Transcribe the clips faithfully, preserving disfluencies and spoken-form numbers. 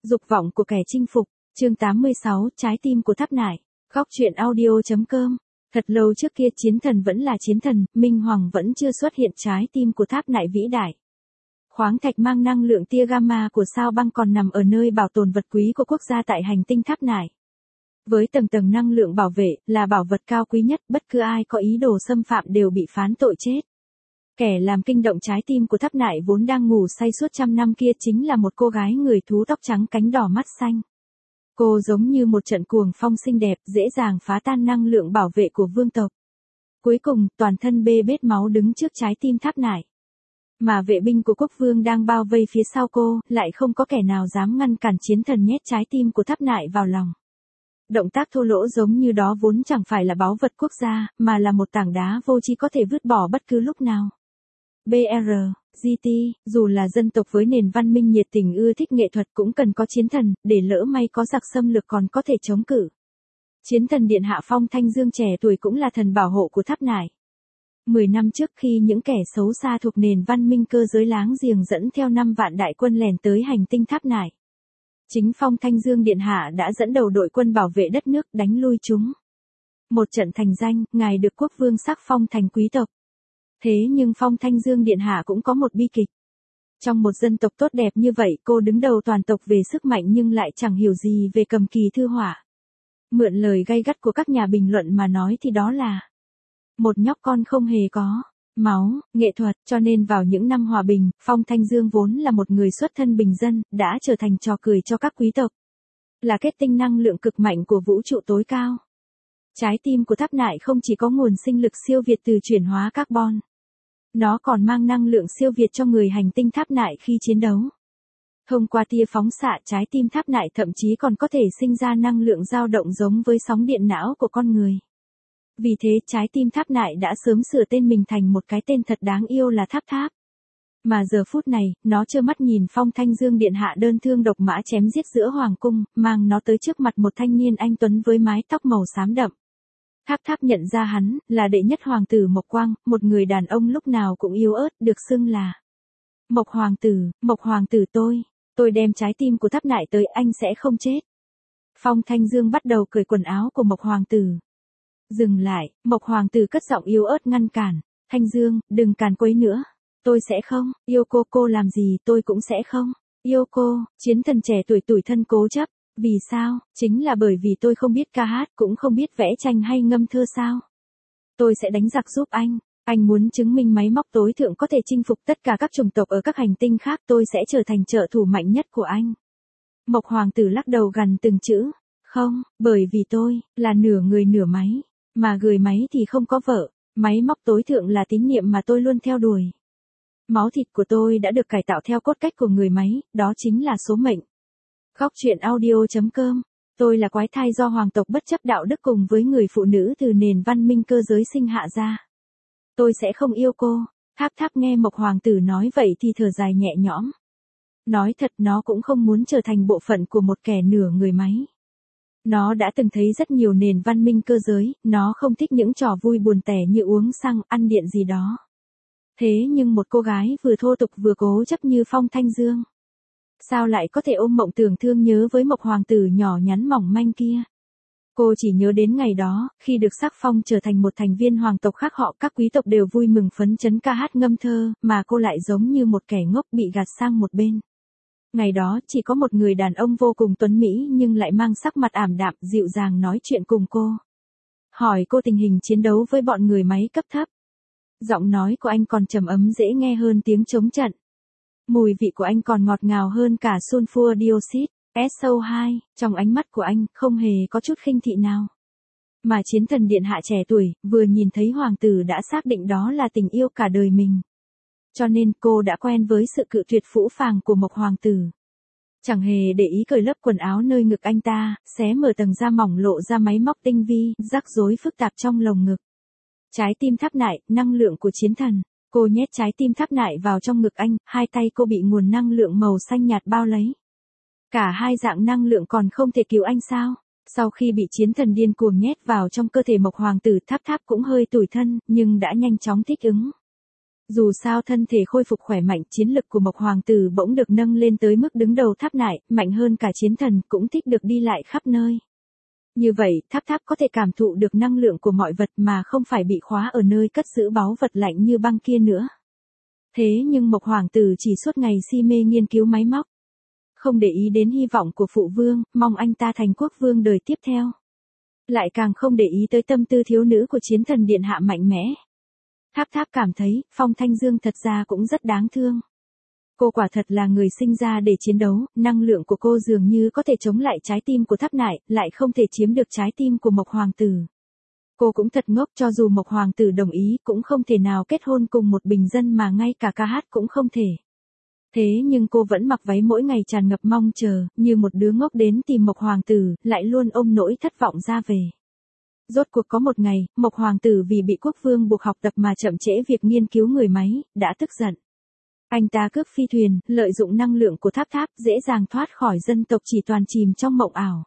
Dục vọng của kẻ chinh phục, chương tám mươi sáu, trái tim của Tháp Nải. Góc truyện audio.com. Thật lâu trước kia chiến thần vẫn là chiến thần, Minh Hoàng vẫn chưa xuất hiện, trái tim của Tháp Nải vĩ đại. Khoáng thạch mang năng lượng tia gamma của sao băng còn nằm ở nơi bảo tồn vật quý của quốc gia tại hành tinh Tháp Nải. Với tầng tầng năng lượng bảo vệ, là bảo vật cao quý nhất, bất cứ ai có ý đồ xâm phạm đều bị phán tội chết. Kẻ làm kinh động trái tim của Tháp Nải vốn đang ngủ say suốt trăm năm kia chính là một cô gái người thú tóc trắng cánh đỏ mắt xanh. Cô giống như một trận cuồng phong xinh đẹp, dễ dàng phá tan năng lượng bảo vệ của vương tộc. Cuối cùng, toàn thân bê bết máu đứng trước trái tim Tháp Nải. Mà vệ binh của quốc vương đang bao vây phía sau cô, lại không có kẻ nào dám ngăn cản chiến thần nhét trái tim của Tháp Nải vào lòng. Động tác thô lỗ giống như đó vốn chẳng phải là báu vật quốc gia, mà là một tảng đá vô tri có thể vứt bỏ bất cứ lúc nào. bê rờ, giê tê, dù là dân tộc với nền văn minh nhiệt tình ưa thích nghệ thuật cũng cần có chiến thần, để lỡ may có giặc xâm lược còn có thể chống cự. Chiến thần điện hạ Phong Thanh Dương trẻ tuổi cũng là thần bảo hộ của Tháp Nải. Mười năm trước khi những kẻ xấu xa thuộc nền văn minh cơ giới láng giềng dẫn theo năm vạn đại quân lèn tới hành tinh Tháp Nải, chính Phong Thanh Dương điện hạ đã dẫn đầu đội quân bảo vệ đất nước đánh lui chúng. Một trận thành danh, ngài được quốc vương sắc phong thành quý tộc. Thế nhưng Phong Thanh Dương điện hạ cũng có một bi kịch. Trong một dân tộc tốt đẹp như vậy, cô đứng đầu toàn tộc về sức mạnh nhưng lại chẳng hiểu gì về cầm kỳ thư họa. Mượn lời gay gắt của các nhà bình luận mà nói thì đó là một nhóc con không hề có máu, nghệ thuật, cho nên vào những năm hòa bình, Phong Thanh Dương vốn là một người xuất thân bình dân, đã trở thành trò cười cho các quý tộc. Là kết tinh năng lượng cực mạnh của vũ trụ tối cao. Trái tim của Tháp Nải không chỉ có nguồn sinh lực siêu việt từ chuyển hóa carbon. Nó còn mang năng lượng siêu việt cho người hành tinh Tháp Nải khi chiến đấu. Thông qua tia phóng xạ, trái tim Tháp Nải thậm chí còn có thể sinh ra năng lượng dao động giống với sóng điện não của con người. Vì thế trái tim Tháp Nải đã sớm sửa tên mình thành một cái tên thật đáng yêu là Tháp Tháp. Mà giờ phút này, nó trơ mắt nhìn Phong Thanh Dương điện hạ đơn thương độc mã chém giết giữa hoàng cung, mang nó tới trước mặt một thanh niên anh tuấn với mái tóc màu xám đậm. Tháp Tháp nhận ra hắn, là đệ nhất hoàng tử Mộc Quang, một người đàn ông lúc nào cũng yếu ớt, được xưng là Mộc Hoàng tử, Mộc Hoàng tử tôi, tôi đem trái tim của Tháp Nải tới, anh sẽ không chết. Phong Thanh Dương bắt đầu cởi quần áo của Mộc Hoàng tử. Dừng lại, Mộc Hoàng tử cất giọng yếu ớt ngăn cản, Thanh Dương, đừng càn quấy nữa, tôi sẽ không, yêu cô, cô làm gì tôi cũng sẽ không, yêu cô, chiến thần trẻ tuổi tủi thân cố chấp. Vì sao? Chính là bởi vì tôi không biết ca hát, cũng không biết vẽ tranh hay ngâm thơ sao. Tôi sẽ đánh giặc giúp anh. Anh muốn chứng minh máy móc tối thượng có thể chinh phục tất cả các chủng tộc ở các hành tinh khác, tôi sẽ trở thành trợ thủ mạnh nhất của anh. Mộc Hoàng tử lắc đầu gằn từng chữ. Không, bởi vì tôi, là nửa người nửa máy. Mà người máy thì không có vợ. Máy móc tối thượng là tín niệm mà tôi luôn theo đuổi. Máu thịt của tôi đã được cải tạo theo cốt cách của người máy, đó chính là số mệnh. Góc truyện audio.com. Tôi là quái thai do hoàng tộc bất chấp đạo đức cùng với người phụ nữ từ nền văn minh cơ giới sinh hạ ra. Tôi sẽ không yêu cô. Tháp Tháp nghe Mộc Hoàng tử nói vậy thì thở dài nhẹ nhõm. Nói thật, nó cũng không muốn trở thành bộ phận của một kẻ nửa người máy. Nó đã từng thấy rất nhiều nền văn minh cơ giới, nó không thích những trò vui buồn tẻ như uống xăng, ăn điện gì đó. Thế nhưng một cô gái vừa thô tục vừa cố chấp như Phong Thanh Dương, sao lại có thể ôm mộng tưởng thương nhớ với Mộc Hoàng tử nhỏ nhắn mỏng manh kia. Cô chỉ nhớ đến ngày đó, khi được sắc phong trở thành một thành viên hoàng tộc khác họ, các quý tộc đều vui mừng phấn chấn ca hát ngâm thơ, mà cô lại giống như một kẻ ngốc bị gạt sang một bên. Ngày đó chỉ có một người đàn ông vô cùng tuấn mỹ nhưng lại mang sắc mặt ảm đạm, dịu dàng nói chuyện cùng cô. Hỏi cô tình hình chiến đấu với bọn người máy cấp thấp. Giọng nói của anh còn trầm ấm dễ nghe hơn tiếng trống trận. Mùi vị của anh còn ngọt ngào hơn cả sulfur dioxide, ét o hai, trong ánh mắt của anh không hề có chút khinh thị nào. Mà chiến thần điện hạ trẻ tuổi, vừa nhìn thấy hoàng tử đã xác định đó là tình yêu cả đời mình. Cho nên cô đã quen với sự cự tuyệt phũ phàng của Mộc Hoàng tử. Chẳng hề để ý cởi lớp quần áo nơi ngực anh ta, xé mở tầng da mỏng lộ ra máy móc tinh vi, rắc rối phức tạp trong lồng ngực. Trái tim Tháp Nải, năng lượng của chiến thần. Cô nhét trái tim Tháp Nải vào trong ngực anh, hai tay cô bị nguồn năng lượng màu xanh nhạt bao lấy. Cả hai dạng năng lượng còn không thể cứu anh sao? Sau khi bị chiến thần điên cuồng nhét vào trong cơ thể Mộc Hoàng tử, Tháp Tháp cũng hơi tủi thân, nhưng đã nhanh chóng thích ứng. Dù sao thân thể khôi phục khỏe mạnh, chiến lực của Mộc Hoàng tử bỗng được nâng lên tới mức đứng đầu tháp nại, mạnh hơn cả chiến thần, cũng thích được đi lại khắp nơi. Như vậy, tháp tháp có thể cảm thụ được năng lượng của mọi vật mà không phải bị khóa ở nơi cất giữ báu vật lạnh như băng kia nữa. Thế nhưng Mộc Hoàng tử chỉ suốt ngày si mê nghiên cứu máy móc. Không để ý đến hy vọng của phụ vương, mong anh ta thành quốc vương đời tiếp theo. Lại càng không để ý tới tâm tư thiếu nữ của chiến thần điện hạ mạnh mẽ. Tháp tháp cảm thấy, Phong Thanh Dương thật ra cũng rất đáng thương. Cô quả thật là người sinh ra để chiến đấu, năng lượng của cô dường như có thể chống lại trái tim của tháp nại, lại không thể chiếm được trái tim của Mộc Hoàng tử. Cô cũng thật ngốc, cho dù Mộc Hoàng tử đồng ý cũng không thể nào kết hôn cùng một bình dân mà ngay cả ca hát cũng không thể. Thế nhưng cô vẫn mặc váy mỗi ngày tràn ngập mong chờ, như một đứa ngốc đến tìm Mộc Hoàng tử, lại luôn ôm nỗi thất vọng ra về. Rốt cuộc có một ngày, Mộc Hoàng tử vì bị quốc vương buộc học tập mà chậm trễ việc nghiên cứu người máy, đã tức giận. Anh ta cướp phi thuyền, lợi dụng năng lượng của tháp tháp, dễ dàng thoát khỏi dân tộc chỉ toàn chìm trong mộng ảo.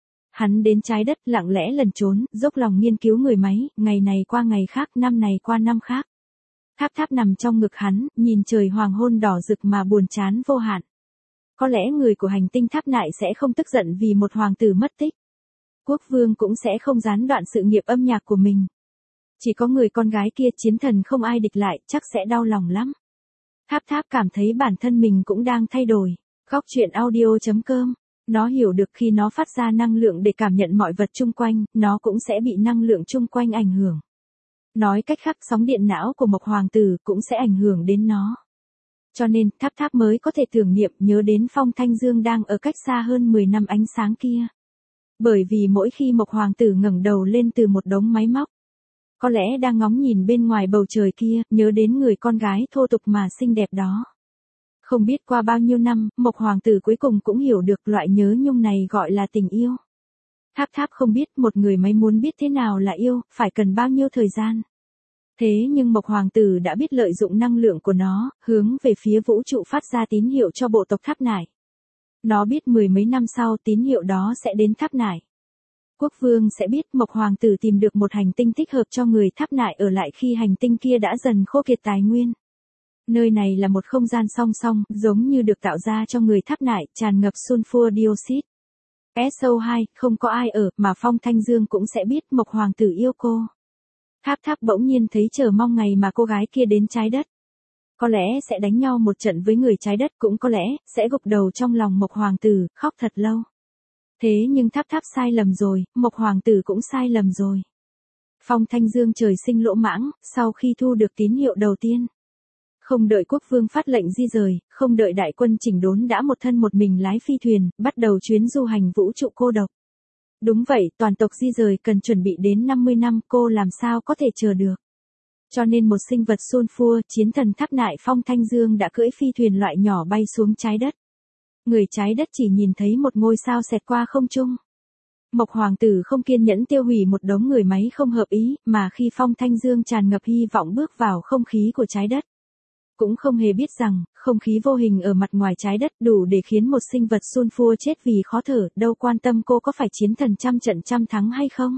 Hắn đến trái đất lặng lẽ lẩn trốn, dốc lòng nghiên cứu người máy, ngày này qua ngày khác, năm này qua năm khác. Tháp tháp nằm trong ngực hắn, nhìn trời hoàng hôn đỏ rực mà buồn chán vô hạn. Có lẽ người của hành tinh tháp nại sẽ không tức giận vì một hoàng tử mất tích. Quốc vương cũng sẽ không gián đoạn sự nghiệp âm nhạc của mình. Chỉ có người con gái kia chiến thần không ai địch lại, chắc sẽ đau lòng lắm. Tháp tháp cảm thấy bản thân mình cũng đang thay đổi. Góc truyện audio chấm com. Nó hiểu được khi nó phát ra năng lượng để cảm nhận mọi vật chung quanh, nó cũng sẽ bị năng lượng chung quanh ảnh hưởng. Nói cách khác, sóng điện não của Mộc Hoàng tử cũng sẽ ảnh hưởng đến nó. Cho nên, tháp tháp mới có thể tưởng niệm nhớ đến Phong Thanh Dương đang ở cách xa hơn mười năm ánh sáng kia. Bởi vì mỗi khi Mộc Hoàng tử ngẩng đầu lên từ một đống máy móc, có lẽ đang ngóng nhìn bên ngoài bầu trời kia, nhớ đến người con gái thô tục mà xinh đẹp đó. Không biết qua bao nhiêu năm, Mộc Hoàng tử cuối cùng cũng hiểu được loại nhớ nhung này gọi là tình yêu. Tháp tháp không biết một người máy muốn biết thế nào là yêu, phải cần bao nhiêu thời gian. Thế nhưng Mộc Hoàng tử đã biết lợi dụng năng lượng của nó, hướng về phía vũ trụ phát ra tín hiệu cho bộ tộc tháp nải. Nó biết mười mấy năm sau tín hiệu đó sẽ đến tháp nải. Quốc vương sẽ biết Mộc Hoàng tử tìm được một hành tinh thích hợp cho người tháp nại ở lại khi hành tinh kia đã dần khô kiệt tài nguyên. Nơi này là một không gian song song, giống như được tạo ra cho người tháp nại, tràn ngập sulfur dioxide. ét o hai, không có ai ở, mà Phong Thanh Dương cũng sẽ biết Mộc Hoàng tử yêu cô. Tháp tháp bỗng nhiên thấy chờ mong ngày mà cô gái kia đến trái đất. Có lẽ sẽ đánh nhau một trận với người trái đất, cũng có lẽ sẽ gục đầu trong lòng Mộc Hoàng tử, khóc thật lâu. Thế nhưng tháp tháp sai lầm rồi, Mộc Hoàng tử cũng sai lầm rồi. Phong Thanh Dương trời sinh lỗ mãng, sau khi thu được tín hiệu đầu tiên. Không đợi quốc vương phát lệnh di rời, không đợi đại quân chỉnh đốn đã một thân một mình lái phi thuyền, bắt đầu chuyến du hành vũ trụ cô độc. Đúng vậy, toàn tộc di rời cần chuẩn bị đến năm mươi năm, cô làm sao có thể chờ được. Cho nên một sinh vật sulfur, chiến thần tháp nại Phong Thanh Dương đã cưỡi phi thuyền loại nhỏ bay xuống trái đất. Người trái đất chỉ nhìn thấy một ngôi sao xẹt qua không trung. Mộc Hoàng tử không kiên nhẫn tiêu hủy một đống người máy không hợp ý, mà khi Phong Thanh Dương tràn ngập hy vọng bước vào không khí của trái đất. Cũng không hề biết rằng, không khí vô hình ở mặt ngoài trái đất đủ để khiến một sinh vật sulfur chết vì khó thở, đâu quan tâm cô có phải chiến thần trăm trận trăm thắng hay không.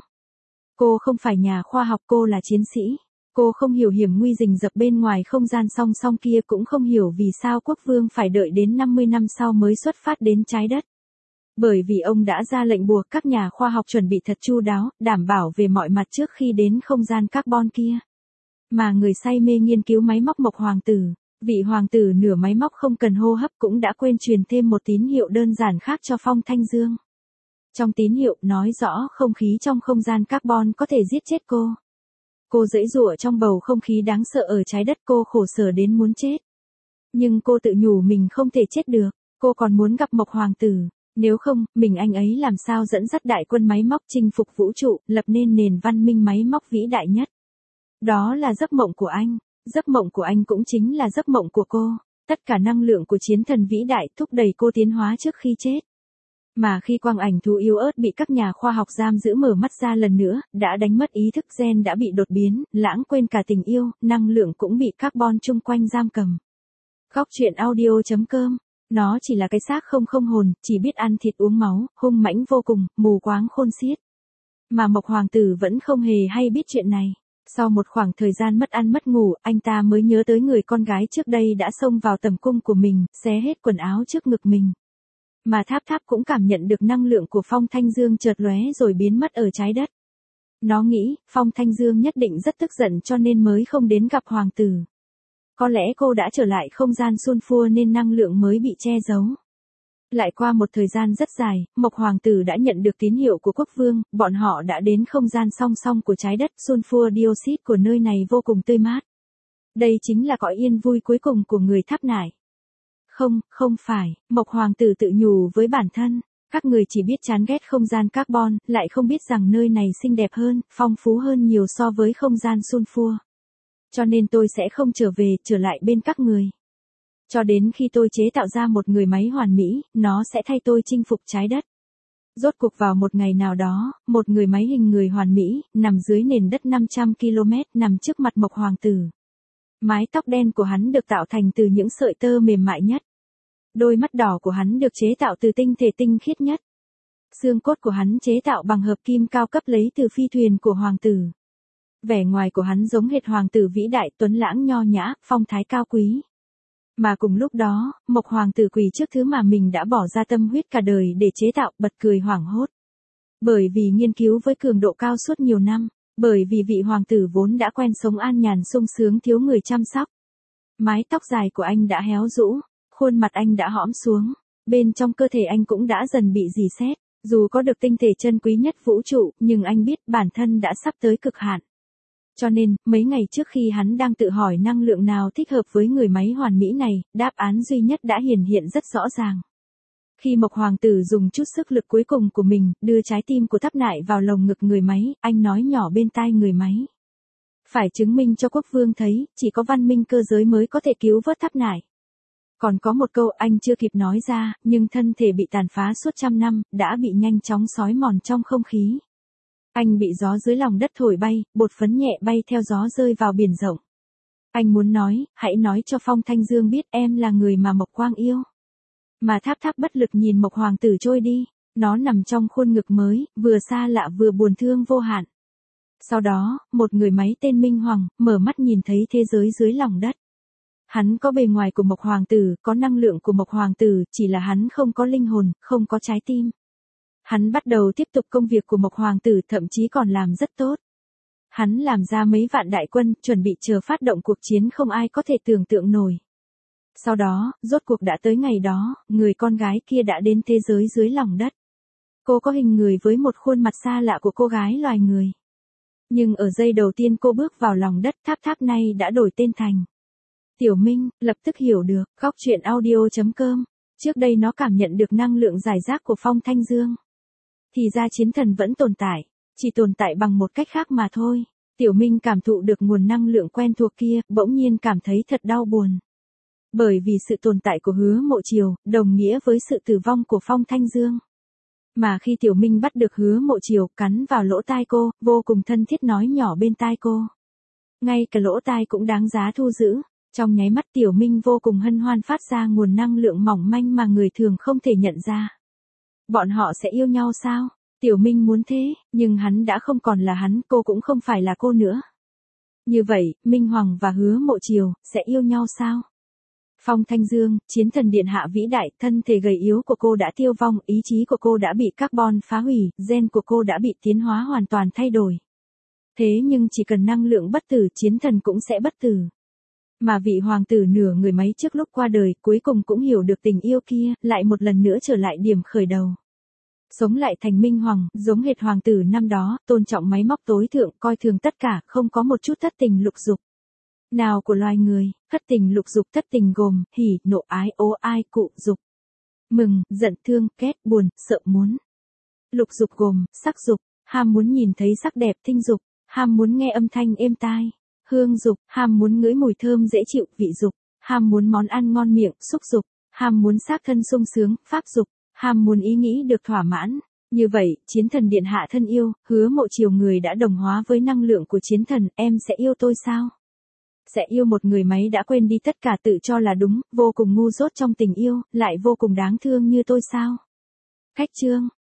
Cô không phải nhà khoa học, cô là chiến sĩ. Cô không hiểu hiểm nguy rình rập bên ngoài không gian song song kia, cũng không hiểu vì sao quốc vương phải đợi đến năm mươi năm sau mới xuất phát đến trái đất. Bởi vì ông đã ra lệnh buộc các nhà khoa học chuẩn bị thật chu đáo, đảm bảo về mọi mặt trước khi đến không gian carbon kia. Mà người say mê nghiên cứu máy móc Mộc Hoàng tử, vị hoàng tử nửa máy móc không cần hô hấp cũng đã quên truyền thêm một tín hiệu đơn giản khác cho Phong Thanh Dương. Trong tín hiệu nói rõ không khí trong không gian carbon có thể giết chết cô. Cô giãy giụa trong bầu không khí đáng sợ ở trái đất, cô khổ sở đến muốn chết. Nhưng cô tự nhủ mình không thể chết được, cô còn muốn gặp Mộc Hoàng tử. Nếu không, mình anh ấy làm sao dẫn dắt đại quân máy móc chinh phục vũ trụ, lập nên nền văn minh máy móc vĩ đại nhất. Đó là giấc mộng của anh, giấc mộng của anh cũng chính là giấc mộng của cô. Tất cả năng lượng của chiến thần vĩ đại thúc đẩy cô tiến hóa trước khi chết. Mà khi quang ảnh thú yếu ớt bị các nhà khoa học giam giữ mở mắt ra lần nữa, đã đánh mất ý thức, gen đã bị đột biến, lãng quên cả tình yêu, năng lượng cũng bị carbon chung quanh giam cầm. Góc truyện audio chấm com. Nó chỉ là cái xác không không hồn, chỉ biết ăn thịt uống máu, hung mãnh vô cùng, mù quáng khôn xiết. Mà Mộc Hoàng tử vẫn không hề hay biết chuyện này. Sau một khoảng thời gian mất ăn mất ngủ, anh ta mới nhớ tới người con gái trước đây đã xông vào tầm cung của mình, xé hết quần áo trước ngực mình. Mà Tháp Tháp cũng cảm nhận được năng lượng của Phong Thanh Dương chợt lóe rồi biến mất ở trái đất. Nó nghĩ, Phong Thanh Dương nhất định rất tức giận cho nên mới không đến gặp hoàng tử. Có lẽ cô đã trở lại không gian Sulfur nên năng lượng mới bị che giấu. Lại qua một thời gian rất dài, Mộc Hoàng tử đã nhận được tín hiệu của quốc vương, bọn họ đã đến không gian song song của trái đất, Sulfur dioxide của nơi này vô cùng tươi mát. Đây chính là cõi yên vui cuối cùng của người Tháp Nải. Không, không phải, Mộc Hoàng tử tự nhủ với bản thân, các người chỉ biết chán ghét không gian carbon, lại không biết rằng nơi này xinh đẹp hơn, phong phú hơn nhiều so với không gian Sulfur. Cho nên tôi sẽ không trở về, trở lại bên các người. Cho đến khi tôi chế tạo ra một người máy hoàn mỹ, nó sẽ thay tôi chinh phục trái đất. Rốt cuộc vào một ngày nào đó, một người máy hình người hoàn mỹ, nằm dưới nền đất năm trăm ki lô mét nằm trước mặt Mộc Hoàng tử. Mái tóc đen của hắn được tạo thành từ những sợi tơ mềm mại nhất. Đôi mắt đỏ của hắn được chế tạo từ tinh thể tinh khiết nhất. Xương cốt của hắn chế tạo bằng hợp kim cao cấp lấy từ phi thuyền của hoàng tử. Vẻ ngoài của hắn giống hệt hoàng tử vĩ đại, tuấn lãng nho nhã, phong thái cao quý. Mà cùng lúc đó, Mộc Hoàng tử quỳ trước thứ mà mình đã bỏ ra tâm huyết cả đời để chế tạo, bật cười hoảng hốt. Bởi vì nghiên cứu với cường độ cao suốt nhiều năm, bởi vì vị hoàng tử vốn đã quen sống an nhàn sung sướng thiếu người chăm sóc. Mái tóc dài của anh đã héo rũ, khuôn mặt anh đã hõm xuống, bên trong cơ thể anh cũng đã dần bị rỉ sét. Dù có được tinh thể chân quý nhất vũ trụ, nhưng anh biết bản thân đã sắp tới cực hạn. Cho nên, mấy ngày trước khi hắn đang tự hỏi năng lượng nào thích hợp với người máy hoàn mỹ này, đáp án duy nhất đã hiển hiện rất rõ ràng. Khi Mộc Hoàng tử dùng chút sức lực cuối cùng của mình, đưa trái tim của Tháp Nải vào lồng ngực người máy, anh nói nhỏ bên tai người máy. Phải chứng minh cho quốc vương thấy, chỉ có văn minh cơ giới mới có thể cứu vớt Tháp Nải. Còn có một câu anh chưa kịp nói ra, nhưng thân thể bị tàn phá suốt trăm năm, đã bị nhanh chóng xói mòn trong không khí. Anh bị gió dưới lòng đất thổi bay, bột phấn nhẹ bay theo gió rơi vào biển rộng. Anh muốn nói, hãy nói cho Phong Thanh Dương biết em là người mà Mộc Quang yêu. Mà Tháp Tháp bất lực nhìn Mộc Hoàng tử trôi đi, nó nằm trong khuôn ngực mới, vừa xa lạ vừa buồn thương vô hạn. Sau đó, một người máy tên Minh Hoàng, mở mắt nhìn thấy thế giới dưới lòng đất. Hắn có bề ngoài của Mộc Hoàng tử, có năng lượng của Mộc Hoàng tử, chỉ là hắn không có linh hồn, không có trái tim. Hắn bắt đầu tiếp tục công việc của Mộc Hoàng tử, thậm chí còn làm rất tốt. Hắn làm ra mấy vạn đại quân, chuẩn bị chờ phát động cuộc chiến không ai có thể tưởng tượng nổi. Sau đó, rốt cuộc đã tới ngày đó, người con gái kia đã đến thế giới dưới lòng đất. Cô có hình người với một khuôn mặt xa lạ của cô gái loài người. Nhưng ở giây đầu tiên cô bước vào lòng đất, Tháp Tháp nay đã đổi tên thành Tiểu Minh, lập tức hiểu được, góc truyện audio chấm com. Trước đây nó cảm nhận được năng lượng giải rác của Phong Thanh Dương. Thì ra chiến thần vẫn tồn tại, chỉ tồn tại bằng một cách khác mà thôi. Tiểu Minh cảm thụ được nguồn năng lượng quen thuộc kia, bỗng nhiên cảm thấy thật đau buồn. Bởi vì sự tồn tại của Hứa Mộ Triều, đồng nghĩa với sự tử vong của Phong Thanh Dương. Mà khi Tiểu Minh bắt được Hứa Mộ Triều, cắn vào lỗ tai cô, vô cùng thân thiết nói nhỏ bên tai cô. Ngay cả lỗ tai cũng đáng giá thu giữ. Trong nháy mắt Tiểu Minh vô cùng hân hoan phát ra nguồn năng lượng mỏng manh mà người thường không thể nhận ra. Bọn họ sẽ yêu nhau sao? Tiểu Minh muốn thế, nhưng hắn đã không còn là hắn, cô cũng không phải là cô nữa. Như vậy, Minh Hoàng và Hứa Mộ Triều, sẽ yêu nhau sao? Phong Thanh Dương, chiến thần điện hạ vĩ đại, thân thể gầy yếu của cô đã tiêu vong, ý chí của cô đã bị carbon phá hủy, gen của cô đã bị tiến hóa hoàn toàn thay đổi. Thế nhưng chỉ cần năng lượng bất tử, chiến thần cũng sẽ bất tử. Mà vị hoàng tử nửa người máy trước lúc qua đời, cuối cùng cũng hiểu được tình yêu kia, lại một lần nữa trở lại điểm khởi đầu. Sống lại thành Minh Hoàng, giống hệt hoàng tử năm đó, tôn trọng máy móc tối thượng, coi thường tất cả, không có một chút thất tình lục dục nào của loài người. Thất tình lục dục, thất tình gồm hỉ, nộ, ái, ố, ai, cụ, dục, mừng, giận, thương, ghét, buồn, sợ, muốn. Lục dục gồm sắc dục, ham muốn nhìn thấy sắc đẹp, thinh dục, ham muốn nghe âm thanh êm tai. Hương dục, ham muốn ngửi mùi thơm dễ chịu, vị dục, ham muốn món ăn ngon miệng, xúc dục, ham muốn xác thân sung sướng, pháp dục, ham muốn ý nghĩ được thỏa mãn. Như vậy, chiến thần điện hạ thân yêu, Hứa Mộ Triều người đã đồng hóa với năng lượng của chiến thần, em sẽ yêu tôi sao? Sẽ yêu một người máy đã quên đi tất cả, tự cho là đúng, vô cùng ngu dốt trong tình yêu, lại vô cùng đáng thương như tôi sao? Khách chương